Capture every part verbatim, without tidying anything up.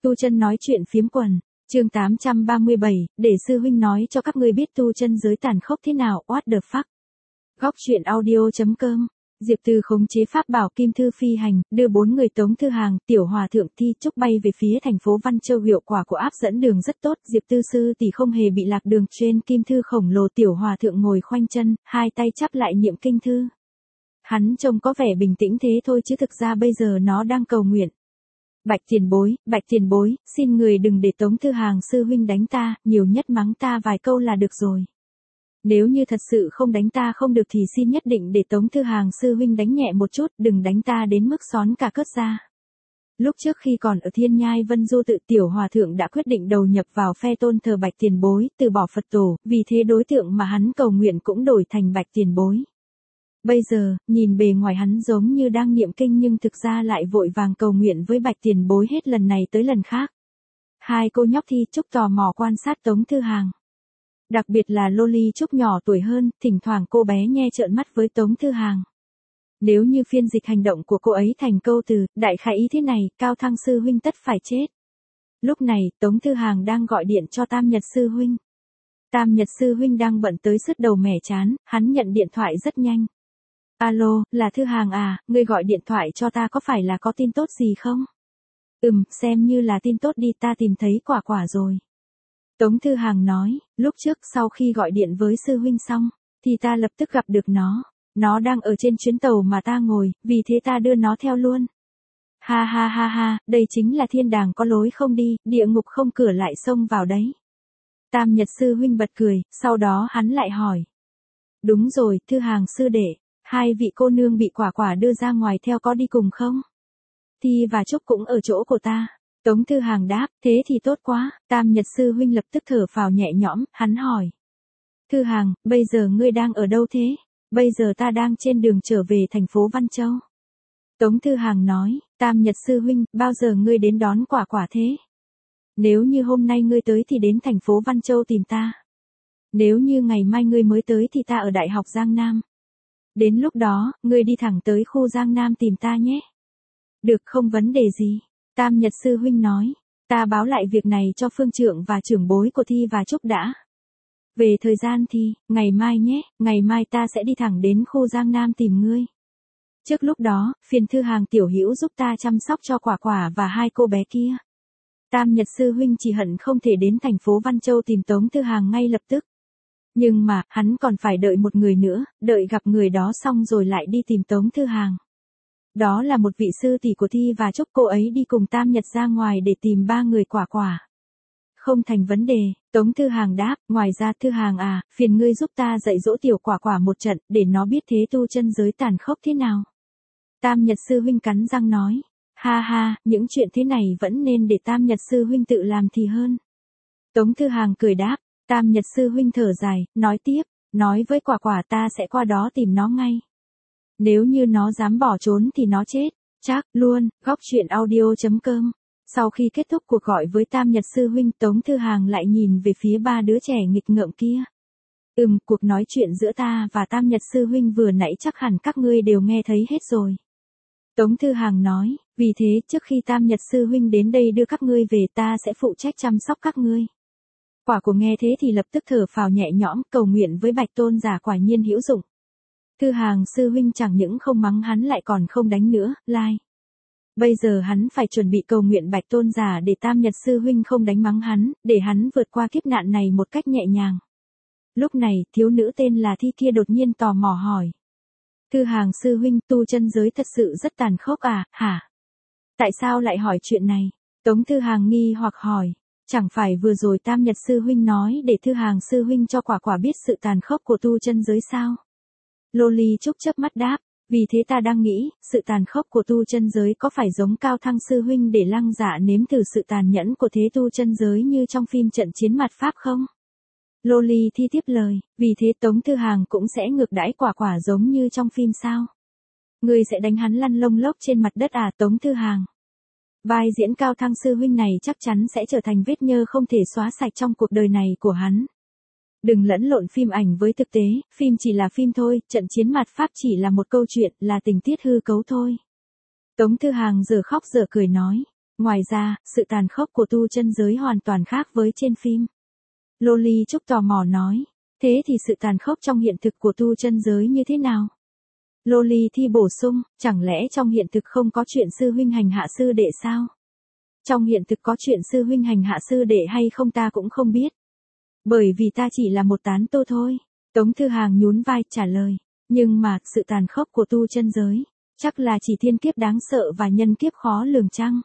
Tu Chân nói chuyện phiếm quần, chương tám trăm ba mươi bảy, để sư huynh nói cho các ngươi biết tu chân giới tàn khốc thế nào, what the fuck. Góc truyện audio.com. Diệp Từ khống chế pháp bảo kim thư phi hành, đưa bốn người Tống Thư Hàng, Tiểu Hòa Thượng Thi Trúc bay về phía thành phố Văn Châu. Hiệu quả của áp dẫn đường rất tốt, Diệp Tư sư tỷ không hề bị lạc đường. Trên kim thư khổng lồ, Tiểu Hòa Thượng ngồi khoanh chân, hai tay chắp lại niệm kinh thư. Hắn trông có vẻ bình tĩnh thế thôi chứ thực ra bây giờ nó đang cầu nguyện. Bạch tiền bối, bạch tiền bối, xin người đừng để Tống Thư Hàng sư huynh đánh ta, nhiều nhất mắng ta vài câu là được rồi. Nếu như thật sự không đánh ta không được thì xin nhất định để Tống Thư Hàng sư huynh đánh nhẹ một chút, đừng đánh ta đến mức xón cả cất ra. Lúc trước khi còn ở Thiên Nhai Vân Du tự, Tiểu Hòa Thượng đã quyết định đầu nhập vào phe tôn thờ bạch tiền bối, từ bỏ Phật tổ, vì thế đối tượng mà hắn cầu nguyện cũng đổi thành bạch tiền bối. Bây giờ, nhìn bề ngoài hắn giống như đang niệm kinh nhưng thực ra lại vội vàng cầu nguyện với bạch tiền bối hết lần này tới lần khác. Hai cô nhóc Thi Trúc tò mò quan sát Tống Thư Hàng. Đặc biệt là Loli Trúc nhỏ tuổi hơn, thỉnh thoảng cô bé nhe trợn mắt với Tống Thư Hàng. Nếu như phiên dịch hành động của cô ấy thành câu từ, đại khái ý thế này, Cao Thăng sư huynh tất phải chết. Lúc này, Tống Thư Hàng đang gọi điện cho Tam Nhật sư huynh. Tam Nhật sư huynh đang bận tới sứt đầu mẻ chán, hắn nhận điện thoại rất nhanh. Alo, là Thư Hàng à, ngươi gọi điện thoại cho ta có phải là có tin tốt gì không? Ừm, xem như là tin tốt đi, ta tìm thấy quả quả rồi. Tống Thư Hàng nói, lúc trước sau khi gọi điện với sư huynh xong, thì ta lập tức gặp được nó. Nó đang ở trên chuyến tàu mà ta ngồi, vì thế ta đưa nó theo luôn. Ha ha ha ha, đây chính là thiên đàng có lối không đi, địa ngục không cửa lại xông vào đấy. Tam Nhật sư huynh bật cười, sau đó hắn lại hỏi. Đúng rồi, Thư Hàng sư đệ, hai vị cô nương bị quả quả đưa ra ngoài theo có đi cùng không? Thi và Trúc cũng ở chỗ của ta. Tống Thư Hàng đáp, thế thì tốt quá. Tam Nhật sư huynh lập tức thở phào nhẹ nhõm, hắn hỏi. Thư Hàng, bây giờ ngươi đang ở đâu thế? Bây giờ ta đang trên đường trở về thành phố Văn Châu. Tống Thư Hàng nói, Tam Nhật sư huynh, bao giờ ngươi đến đón quả quả thế? Nếu như hôm nay ngươi tới thì đến thành phố Văn Châu tìm ta. Nếu như ngày mai ngươi mới tới thì ta ở Đại học Giang Nam. Đến lúc đó, ngươi đi thẳng tới khu Giang Nam tìm ta nhé. Được, không vấn đề gì. Tam Nhật sư huynh nói, ta báo lại việc này cho phương trưởng và trưởng bối của Thi và Trúc đã. Về thời gian thì, ngày mai nhé, ngày mai ta sẽ đi thẳng đến khu Giang Nam tìm ngươi. Trước lúc đó, phiền Thư Hàng tiểu hữu giúp ta chăm sóc cho quả quả và hai cô bé kia. Tam Nhật sư huynh chỉ hận không thể đến thành phố Văn Châu tìm Tống Thư Hàng ngay lập tức. Nhưng mà, hắn còn phải đợi một người nữa, đợi gặp người đó xong rồi lại đi tìm Tống Thư Hàng. Đó là một vị sư tỷ của Thi và Trúc, cô ấy đi cùng Tam Nhật ra ngoài để tìm ba người quả quả. Không thành vấn đề, Tống Thư Hàng đáp, ngoài ra Thư Hàng à, phiền ngươi giúp ta dạy dỗ tiểu quả quả một trận, để nó biết thế tu chân giới tàn khốc thế nào. Tam Nhật sư huynh cắn răng nói, ha ha, những chuyện thế này vẫn nên để Tam Nhật sư huynh tự làm thì hơn. Tống Thư Hàng cười đáp, Tam Nhật sư huynh thở dài, nói tiếp, nói với quả quả ta sẽ qua đó tìm nó ngay. Nếu như nó dám bỏ trốn thì nó chết, chắc luôn. Góc truyện audio.com. Sau khi kết thúc cuộc gọi với Tam Nhật sư huynh, Tống Thư Hàng lại nhìn về phía ba đứa trẻ nghịch ngợm kia. Ừm, cuộc nói chuyện giữa ta và Tam Nhật sư huynh vừa nãy chắc hẳn các ngươi đều nghe thấy hết rồi. Tống Thư Hàng nói, vì thế trước khi Tam Nhật sư huynh đến đây đưa các ngươi về ta sẽ phụ trách chăm sóc các ngươi. Quả của nghe thế thì lập tức thở phào nhẹ nhõm, cầu nguyện với Bạch Tôn giả quả nhiên hữu dụng. Thư Hàng sư huynh chẳng những không mắng hắn lại còn không đánh nữa, lai. Like. Bây giờ hắn phải chuẩn bị cầu nguyện Bạch Tôn giả để Tam Nhật sư huynh không đánh mắng hắn, để hắn vượt qua kiếp nạn này một cách nhẹ nhàng. Lúc này, thiếu nữ tên là Thi kia đột nhiên tò mò hỏi. Thư Hàng sư huynh, tu chân giới thật sự rất tàn khốc à, hả? Tại sao lại hỏi chuyện này? Tống Thư Hàng nghi hoặc hỏi. Chẳng phải vừa rồi Tam Nhật sư huynh nói để Thư Hàng sư huynh cho quả quả biết sự tàn khốc của tu chân giới sao? Loli Trúc chớp mắt đáp, vì thế ta đang nghĩ, sự tàn khốc của tu chân giới có phải giống Cao Thăng sư huynh để Lăng Dạ nếm thử sự tàn nhẫn của thế tu chân giới như trong phim Trận Chiến Mặt Pháp không? Loli Thi tiếp lời, vì thế Tống Thư Hàng cũng sẽ ngược đãi quả quả giống như trong phim sao? Ngươi sẽ đánh hắn lăn lông lốc trên mặt đất à, Tống Thư Hàng? Vai diễn Cao Thăng sư huynh này chắc chắn sẽ trở thành vết nhơ không thể xóa sạch trong cuộc đời này của hắn. Đừng lẫn lộn phim ảnh với thực tế, phim chỉ là phim thôi, Trận Chiến Mặt Pháp chỉ là một câu chuyện, là tình tiết hư cấu thôi. Tống Thư Hàng giờ khóc giờ cười nói, Ngoài ra, sự tàn khốc của tu chân giới hoàn toàn khác với trên phim. Lô Ly Trúc tò mò nói, thế thì sự tàn khốc trong hiện thực của tu chân giới như thế nào? Lô Ly Thi bổ sung, chẳng lẽ trong hiện thực không có chuyện sư huynh hành hạ sư đệ sao? Trong hiện thực có chuyện sư huynh hành hạ sư đệ hay không ta cũng không biết. Bởi vì ta chỉ là một tán tu thôi. Tống Thư Hàng nhún vai trả lời. Nhưng mà, sự tàn khốc của tu chân giới, chắc là chỉ thiên kiếp đáng sợ và nhân kiếp khó lường chăng?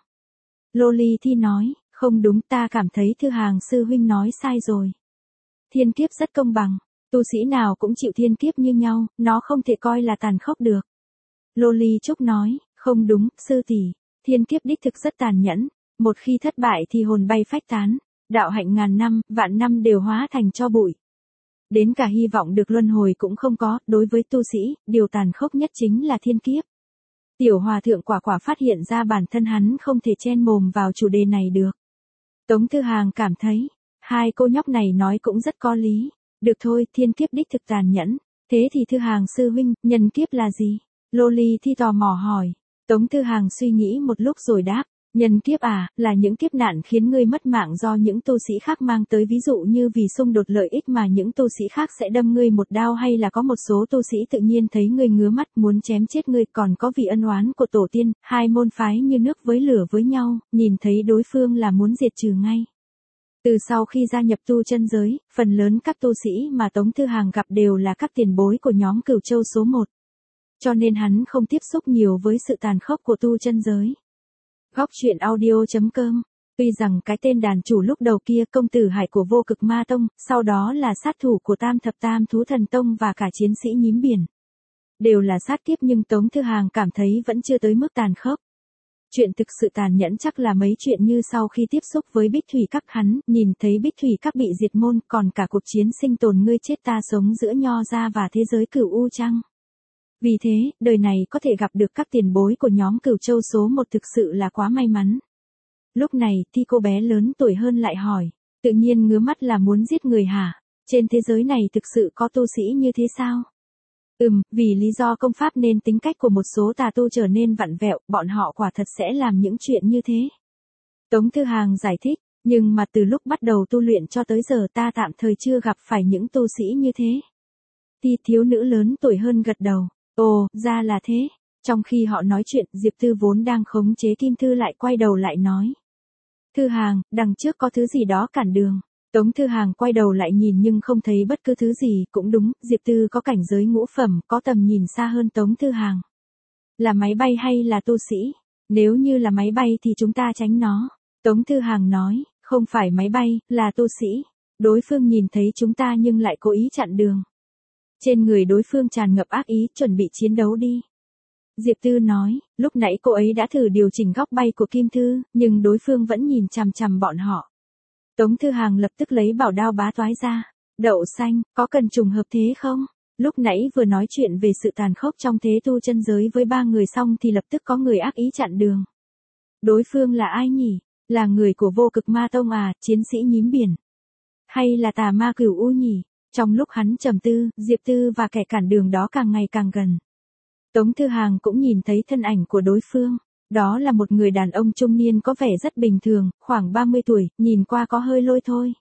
Lô Ly Thi nói, không đúng, ta cảm thấy Thư Hàng sư huynh nói sai rồi. Thiên kiếp rất công bằng, tu sĩ nào cũng chịu thiên kiếp như nhau, nó không thể coi là tàn khốc được. Lô Ly Trúc nói, không đúng, sư tỷ, thiên kiếp đích thực rất tàn nhẫn, một khi thất bại thì hồn bay phách tán, đạo hạnh ngàn năm, vạn năm đều hóa thành tro bụi. Đến cả hy vọng được luân hồi cũng không có, đối với tu sĩ, điều tàn khốc nhất chính là thiên kiếp. Tiểu Hòa Thượng quả quả phát hiện ra bản thân hắn không thể chen mồm vào chủ đề này được. Tống Thư Hàng cảm thấy, hai cô nhóc này nói cũng rất có lý. Được thôi, thiên kiếp đích thực tàn nhẫn. Thế thì Thư Hàng sư huynh, nhân kiếp là gì? Lô Ly Thi tò mò hỏi. Tống Thư Hàng suy nghĩ một lúc rồi đáp. Nhân kiếp à, là những kiếp nạn khiến ngươi mất mạng do những tu sĩ khác mang tới, ví dụ như vì xung đột lợi ích mà những tu sĩ khác sẽ đâm ngươi một đao, hay là có một số tu sĩ tự nhiên thấy ngươi ngứa mắt muốn chém chết ngươi, còn có vì ân oán của tổ tiên, hai môn phái như nước với lửa với nhau, nhìn thấy đối phương là muốn diệt trừ ngay. Từ sau khi gia nhập tu chân giới, phần lớn các tu sĩ mà Tống Thư Hàng gặp đều là các tiền bối của nhóm Cửu Châu số một. Cho nên hắn không tiếp xúc nhiều với sự tàn khốc của tu chân giới. Góc truyện audio chấm com. Tuy rằng cái tên đàn chủ lúc đầu kia công tử Hải của Vô Cực Ma Tông, sau đó là sát thủ của Tam Thập Tam Thú Thần Tông và cả chiến sĩ nhím biển. Đều là sát kiếp, nhưng Tống Thư Hàng cảm thấy vẫn chưa tới mức tàn khốc. Chuyện thực sự tàn nhẫn chắc là mấy chuyện như sau khi tiếp xúc với Bích Thủy Các, hắn nhìn thấy Bích Thủy Các bị diệt môn, còn cả cuộc chiến sinh tồn ngươi chết ta sống giữa Nho gia và thế giới Cửu U chăng? Vì thế, đời này có thể gặp được các tiền bối của nhóm Cửu Châu số một thực sự là quá may mắn. Lúc này, thì cô bé lớn tuổi hơn lại hỏi, tự nhiên ngứa mắt là muốn giết người hả? Trên thế giới này thực sự có tu sĩ như thế sao? Ừm, vì lý do công pháp nên tính cách của một số tà tu trở nên vặn vẹo, bọn họ quả thật sẽ làm những chuyện như thế. Tống Thư Hàng giải thích, nhưng mà từ lúc bắt đầu tu luyện cho tới giờ ta tạm thời chưa gặp phải những tu sĩ như thế. Thì thiếu nữ lớn tuổi hơn gật đầu. Ồ, ra là thế. Trong khi họ nói chuyện, Diệp Tư vốn đang khống chế Kim Thư lại quay đầu lại nói. Thư Hàng, đằng trước có thứ gì đó cản đường. Tống Thư Hàng quay đầu lại nhìn nhưng không thấy bất cứ thứ gì, cũng đúng, Diệp Tư có cảnh giới ngũ phẩm, có tầm nhìn xa hơn Tống Thư Hàng. Là máy bay hay là tu sĩ? Nếu như là máy bay thì chúng ta tránh nó. Tống Thư Hàng nói, không phải máy bay, là tu sĩ. Đối phương nhìn thấy chúng ta nhưng lại cố ý chặn đường. Trên người đối phương tràn ngập ác ý, chuẩn bị chiến đấu đi. Diệp Tư nói, lúc nãy cô ấy đã thử điều chỉnh góc bay của Kim Thư, nhưng đối phương vẫn nhìn chằm chằm bọn họ. Tống Thư Hàng lập tức lấy bảo đao bá toái ra. Đậu xanh, có cần trùng hợp thế không? Lúc nãy vừa nói chuyện về sự tàn khốc trong thế tu chân giới với ba người xong thì lập tức có người ác ý chặn đường. Đối phương là ai nhỉ? Là người của Vô Cực Ma Tông à, chiến sĩ nhím biển? Hay là tà ma Cửu U nhỉ? Trong lúc hắn trầm tư, Diệp Tư và kẻ cản đường đó càng ngày càng gần. Tống Thư Hàng cũng nhìn thấy thân ảnh của đối phương. Đó là một người đàn ông trung niên có vẻ rất bình thường, khoảng ba mươi tuổi, nhìn qua có hơi lôi thôi.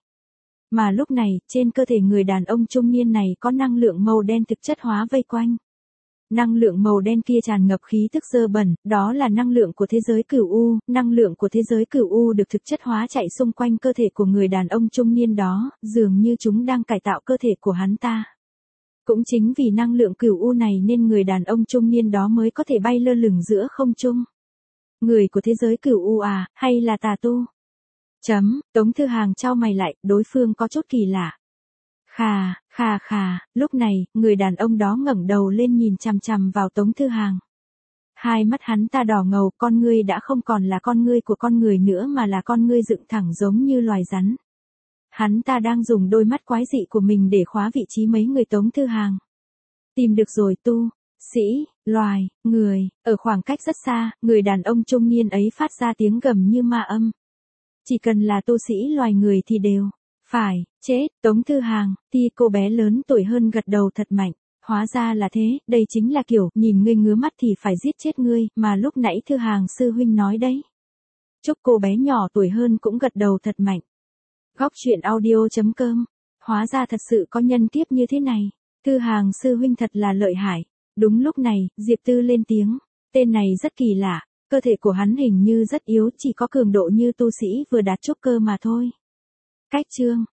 Mà lúc này, trên cơ thể người đàn ông trung niên này có năng lượng màu đen thực chất hóa vây quanh. Năng lượng màu đen kia tràn ngập khí tức dơ bẩn, đó là năng lượng của thế giới Cửu U, năng lượng của thế giới Cửu U được thực chất hóa chạy xung quanh cơ thể của người đàn ông trung niên đó, dường như chúng đang cải tạo cơ thể của hắn ta. Cũng chính vì năng lượng Cửu U này nên người đàn ông trung niên đó mới có thể bay lơ lửng giữa không trung. Người của thế giới Cửu U à, hay là tà tu? Chấm, Tống Thư Hàng chau mày lại, đối phương có chút kỳ lạ. Khà, khà khà, lúc này, người đàn ông đó ngẩng đầu lên nhìn chằm chằm vào Tống Thư Hàng. Hai mắt hắn ta đỏ ngầu, con ngươi đã không còn là con ngươi của con người nữa mà là con ngươi dựng thẳng giống như loài rắn. Hắn ta đang dùng đôi mắt quái dị của mình để khóa vị trí mấy người Tống Thư Hàng. Tìm được rồi tu, sĩ, loài, người, ở khoảng cách rất xa, người đàn ông trung niên ấy phát ra tiếng gầm như ma âm. Chỉ cần là tu sĩ loài người thì đều phải chết. Tống Thư Hàng, thì cô bé lớn tuổi hơn gật đầu thật mạnh. Hóa ra là thế, đây chính là kiểu nhìn ngươi ngứa mắt thì phải giết chết ngươi mà lúc nãy Thư Hàng sư huynh nói đấy. Chúc cô bé nhỏ tuổi hơn cũng gật đầu thật mạnh. Góc chuyện audio.com. Hóa ra thật sự có nhân tiếp như thế này. Thư Hàng sư huynh thật là lợi hại. Đúng lúc này, Diệp Tư lên tiếng. Tên này rất kỳ lạ. Cơ thể của hắn hình như rất yếu, chỉ có cường độ như tu sĩ vừa đạt trúc cơ mà thôi. Cách chương.